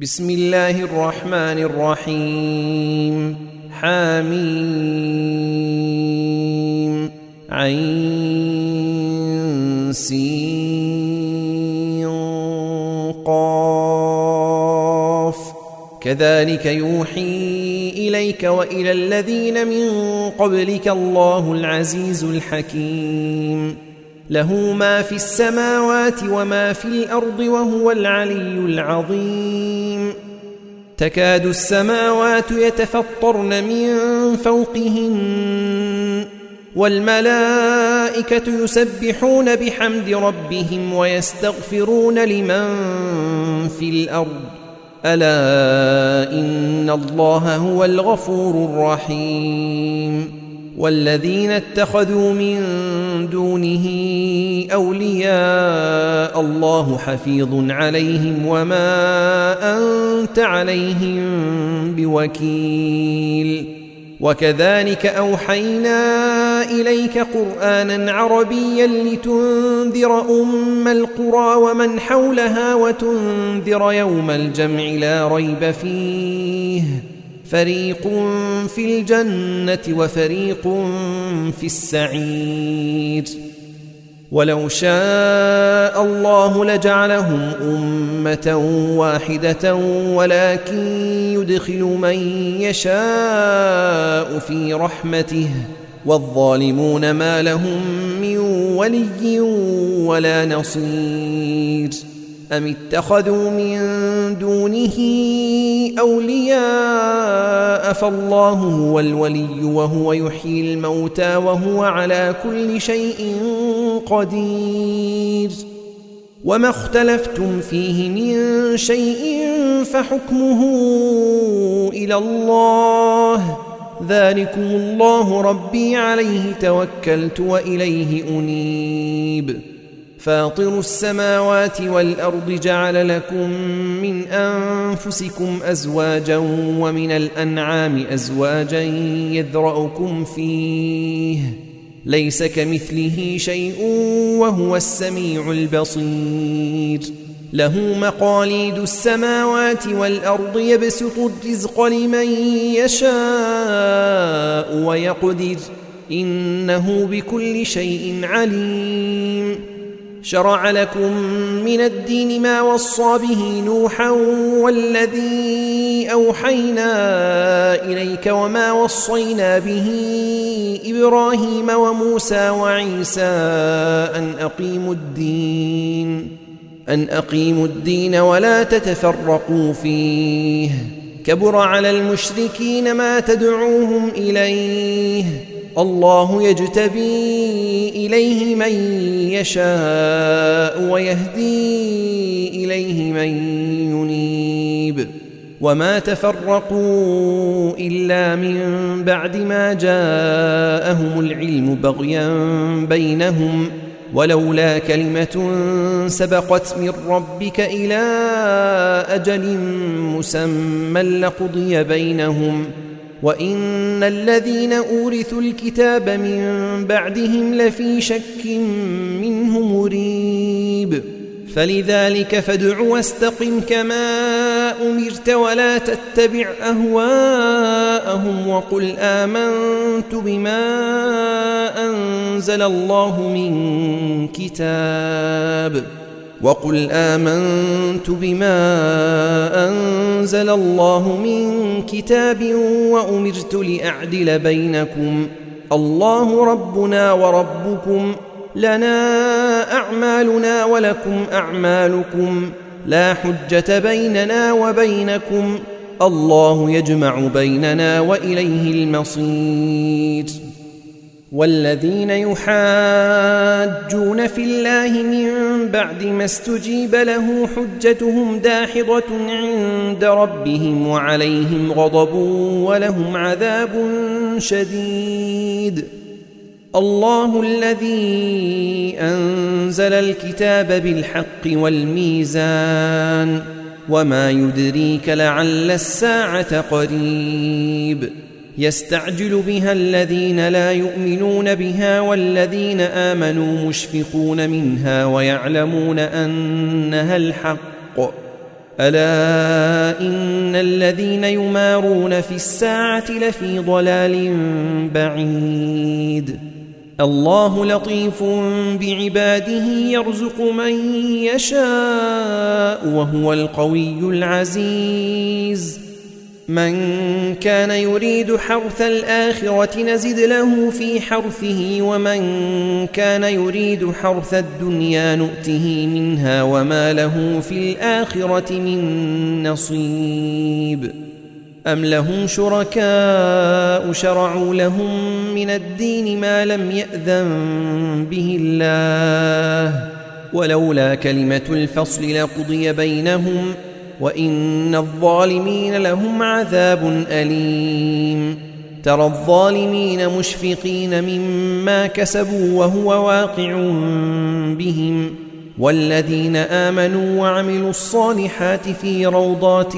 بسم الله الرحمن الرحيم حميم عين سين قاف كذلك يوحي إليك وإلى الذين من قبلك الله العزيز الحكيم له ما في السماوات وما في الأرض وهو العلي العظيم تكاد السماوات يتفطرن من فوقهن والملائكة يسبحون بحمد ربهم ويستغفرون لمن في الأرض ألا إن الله هو الغفور الرحيم والذين اتخذوا من دونه أولياء الله حفيظ عليهم وما أنت عليهم بوكيل وكذلك أوحينا إليك قرآنا عربيا لتنذر أم القرى ومن حولها وتنذر يوم الجمع لا ريب فيه فريق في الجنة وفريق في السعير ولو شاء الله لجعلهم أمة واحدة ولكن يدخل من يشاء في رحمته والظالمون ما لهم من ولي ولا نصير أم اتخذوا من دونه أولياء فالله هو الولي وهو يحيي الموتى وهو على كل شيء قدير وما اختلفتم فيه من شيء فحكمه إلى الله ذلكم الله ربي عليه توكلت وإليه أنيب فاطر السماوات والأرض جعل لكم من أنفسكم أزواجا ومن الأنعام أزواجا يذرأكم فيه ليس كمثله شيء وهو السميع البصير له مقاليد السماوات والأرض يبسط الرزق لمن يشاء ويقدر إنه بكل شيء عليم شرع لكم من الدين ما وصى به نوحا والذي أوحينا إليك وما وصينا به إبراهيم وموسى وعيسى أن أقيموا الدين ولا تتفرقوا فيه كبر على المشركين ما تدعوهم إليه الله يجتبي إليه من يشاء ويهدي إليه من ينيب وما تفرقوا إلا من بعد ما جاءهم العلم بغيا بينهم ولولا كلمة سبقت من ربك إلى أجل مسمى لقضي بينهم وإن الذين أورثوا الكتاب من بعدهم لفي شك منه مريب فلذلك فادع واستقم كما أمرت ولا تتبع أهواءهم وقل آمنت بما أنزل الله من كتاب وأمرت لأعدل بينكم الله ربنا وربكم لنا أعمالنا ولكم أعمالكم لا حجة بيننا وبينكم الله يجمع بيننا وإليه المصير والذين يحاجون في الله من بعد ما استجيب له حجتهم داحضة عند ربهم وعليهم غضب ولهم عذاب شديد الله الذي أنزل الكتاب بالحق والميزان وما يدريك لعل الساعة قريب يستعجل بها الذين لا يؤمنون بها والذين آمنوا مشفقون منها ويعلمون أنها الحق ألا إن الذين يمارون في الساعة لفي ضلال بعيد الله لطيف بعباده يرزق من يشاء وهو القوي العزيز من كان يريد حرث الآخرة نزد له في حرثه ومن كان يريد حرث الدنيا نؤته منها وما له في الآخرة من نصيب أم لهم شركاء شرعوا لهم من الدين ما لم يأذن به الله ولولا كلمة الفصل لقضي بينهم وإن الظالمين لهم عذاب أليم ترى الظالمين مشفقين مما كسبوا وهو واقع بهم والذين آمنوا وعملوا الصالحات في روضات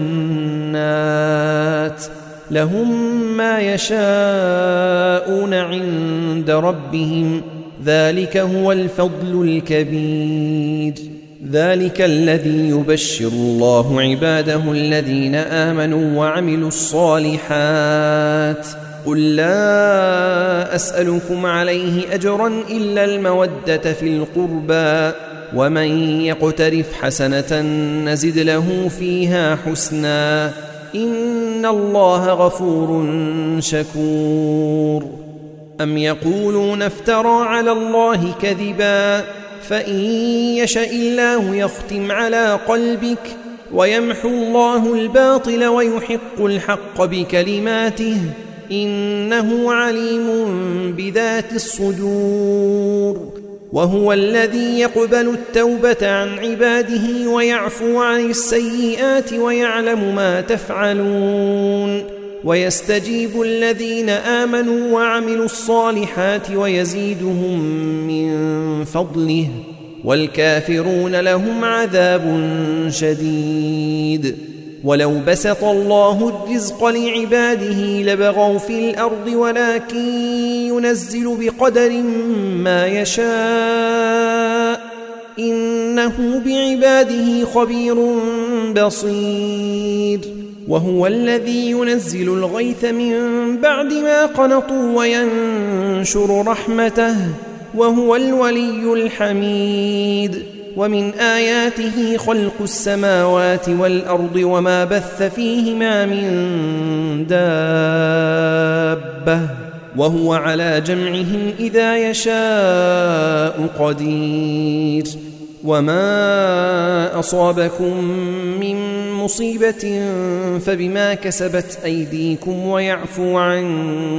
الجنات لهم ما يشاءون عند ربهم ذلك هو الفضل الكبير ذلك الذي يبشر الله عباده الذين آمنوا وعملوا الصالحات قل لا أسألكم عليه أجرا إلا المودة في القربى ومن يقترف حسنة نزد له فيها حسنا إن الله غفور شكور أم يقولون افترى على الله كذبا فإن يشأ الله يختم على قلبك ويمحو الله الباطل ويحق الحق بكلماته إنه عليم بذات الصدور وهو الذي يقبل التوبة عن عباده ويعفو عن السيئات ويعلم ما تفعلون ويستجيب الذين آمنوا وعملوا الصالحات ويزيدهم من فضله والكافرون لهم عذاب شديد ولو بسط الله الرزق لعباده لبغوا في الأرض ولكن ينزل بقدر ما يشاء إنه بعباده خبير بصير وهو الذي ينزل الغيث من بعد ما قنطوا وينشر رحمته وهو الولي الحميد ومن آياته خلق السماوات والأرض وما بث فيهما من دابة وهو على جمعهم إذا يشاء قدير وما أصابكم من مصيبة فبما كسبت أيديكم ويعفو عن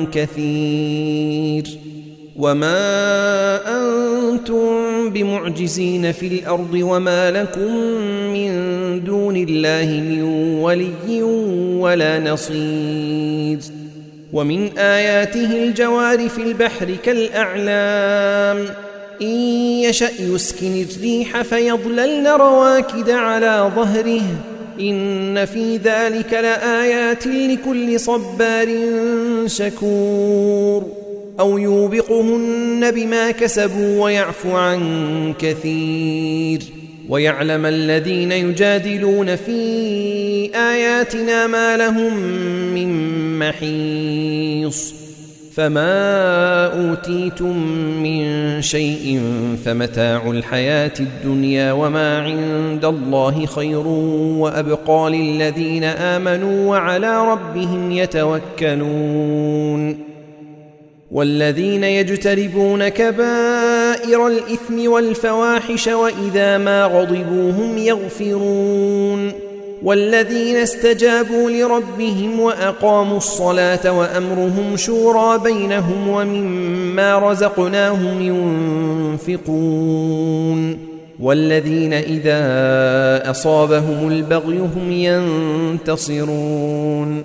كثير وما أنتم بمعجزين في الأرض وما لكم من دون الله من ولي ولا نصير ومن آياته الجوار في البحر كالأعلام إن يشأ يسكن الريح فيظللن رواكد على ظهره إن في ذلك لآيات لكل صبار شكور أو يوبقهن بما كسبوا ويعفو عن كثير ويعلم الذين يجادلون في آياتنا ما لهم من محيص فما أوتيتم من شيء فمتاع الحياة الدنيا وما عند الله خير وأبقى للذين آمنوا وعلى ربهم يتوكلون والذين يجتنبون كبائر الإثم والفواحش وإذا ما غضبوا هم يغفرون والذين استجابوا لربهم وأقاموا الصلاة وأمرهم شورى بينهم ومما رزقناهم ينفقون والذين إذا أصابهم البغي هم ينتصرون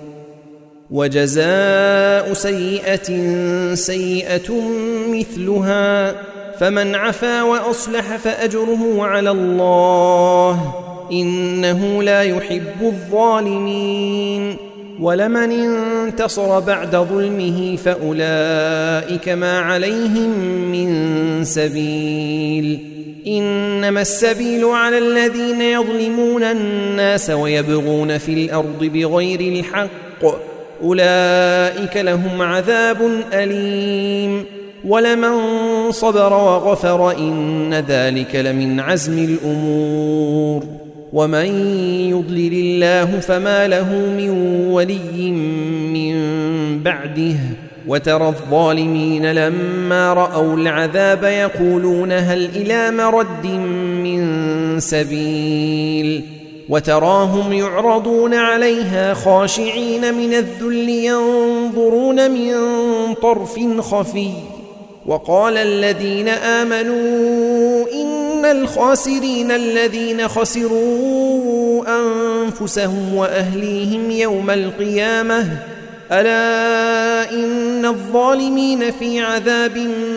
وجزاء سيئة سيئة مثلها فمن عفا وأصلح فأجره على الله إنه لا يحب الظالمين ولمن انتصر بعد ظلمه فأولئك ما عليهم من سبيل إنما السبيل على الذين يظلمون الناس ويبغون في الأرض بغير الحق أولئك لهم عذاب أليم ولمن صبر وغفر إن ذلك لمن عزم الأمور ومن يضلل الله فما له من ولي من بعده وترى الظالمين لما رأوا العذاب يقولون هل إلى مرد من سبيل وتراهم يعرضون عليها خاشعين من الذل ينظرون من طرف خفي وقال الذين آمنوا إن الخاسرين الذين خسروا أنفسهم وأهليهم يوم القيامة ألا إن الظالمين في عذاب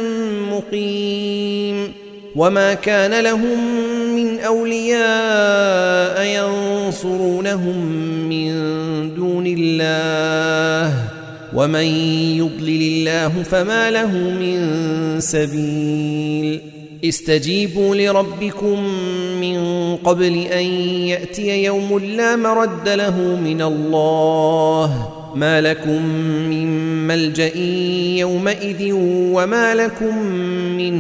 مقيم وما كان لهم من أولياء ينصرونهم من دون الله ومن يضلل الله فما له من سبيل استجيبوا لربكم من قبل أن يأتي يوم لا مرد له من الله ما لكم من ملجأ يومئذ وما لكم من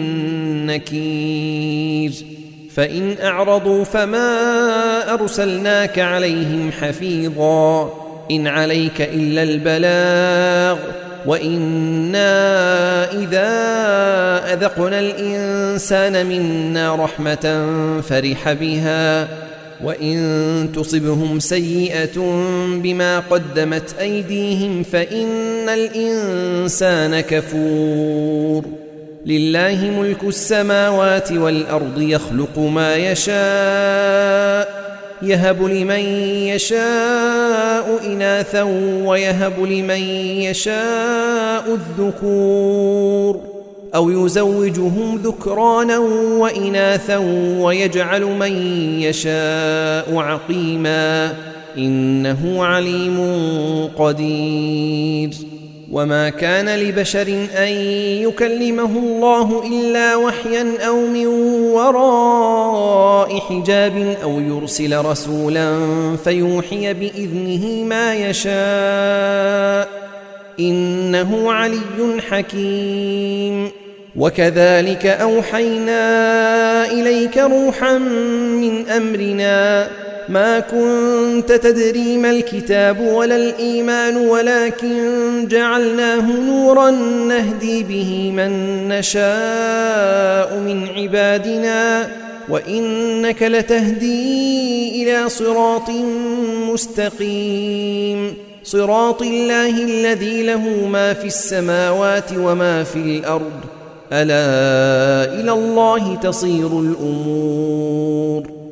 نكير فإن أعرضوا فما أرسلناك عليهم حفيظا إن عليك إلا البلاغ وإنا إذا أذقنا الإنسان منا رحمة فرح بها وإن تصبهم سيئة بما قدمت أيديهم فإن الإنسان كفور لله ملك السماوات والأرض يخلق ما يشاء يهب لمن يشاء إناثا ويهب لمن يشاء الذكور أو يزوجهم ذكرانا وإناثا ويجعل من يشاء عقيما إنه عليم قدير وما كان لبشر أن يكلمه الله إلا وحيا أو من وراء حجاب أو يرسل رسولا فيوحي بإذنه ما يشاء إنه علي حكيم وكذلك أوحينا إليك روحا من أمرنا ما كنت تدري ما الكتاب ولا الإيمان ولكن جعلناه نورا نهدي به من نشاء من عبادنا وإنك لتهدي إلى صراط مستقيم صراط الله الذي له ما في السماوات وما في الأرض ألا إلى الله تصير الأمور